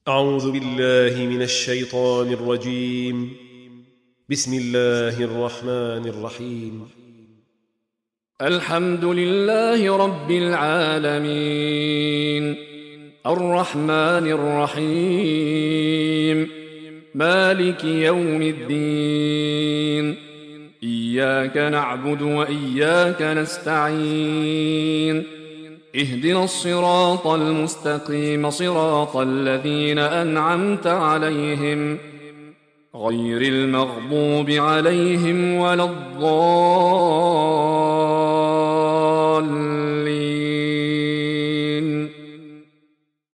أعوذ بالله من الشيطان الرجيم. بسم الله الرحمن الرحيم. الحمد لله رب العالمين، الرحمن الرحيم، مالك يوم الدين. إياك نعبد وإياك نستعين، اهدنا الصراط المستقيم، صراط الذين أنعمت عليهم غير المغضوب عليهم ولا الضالين.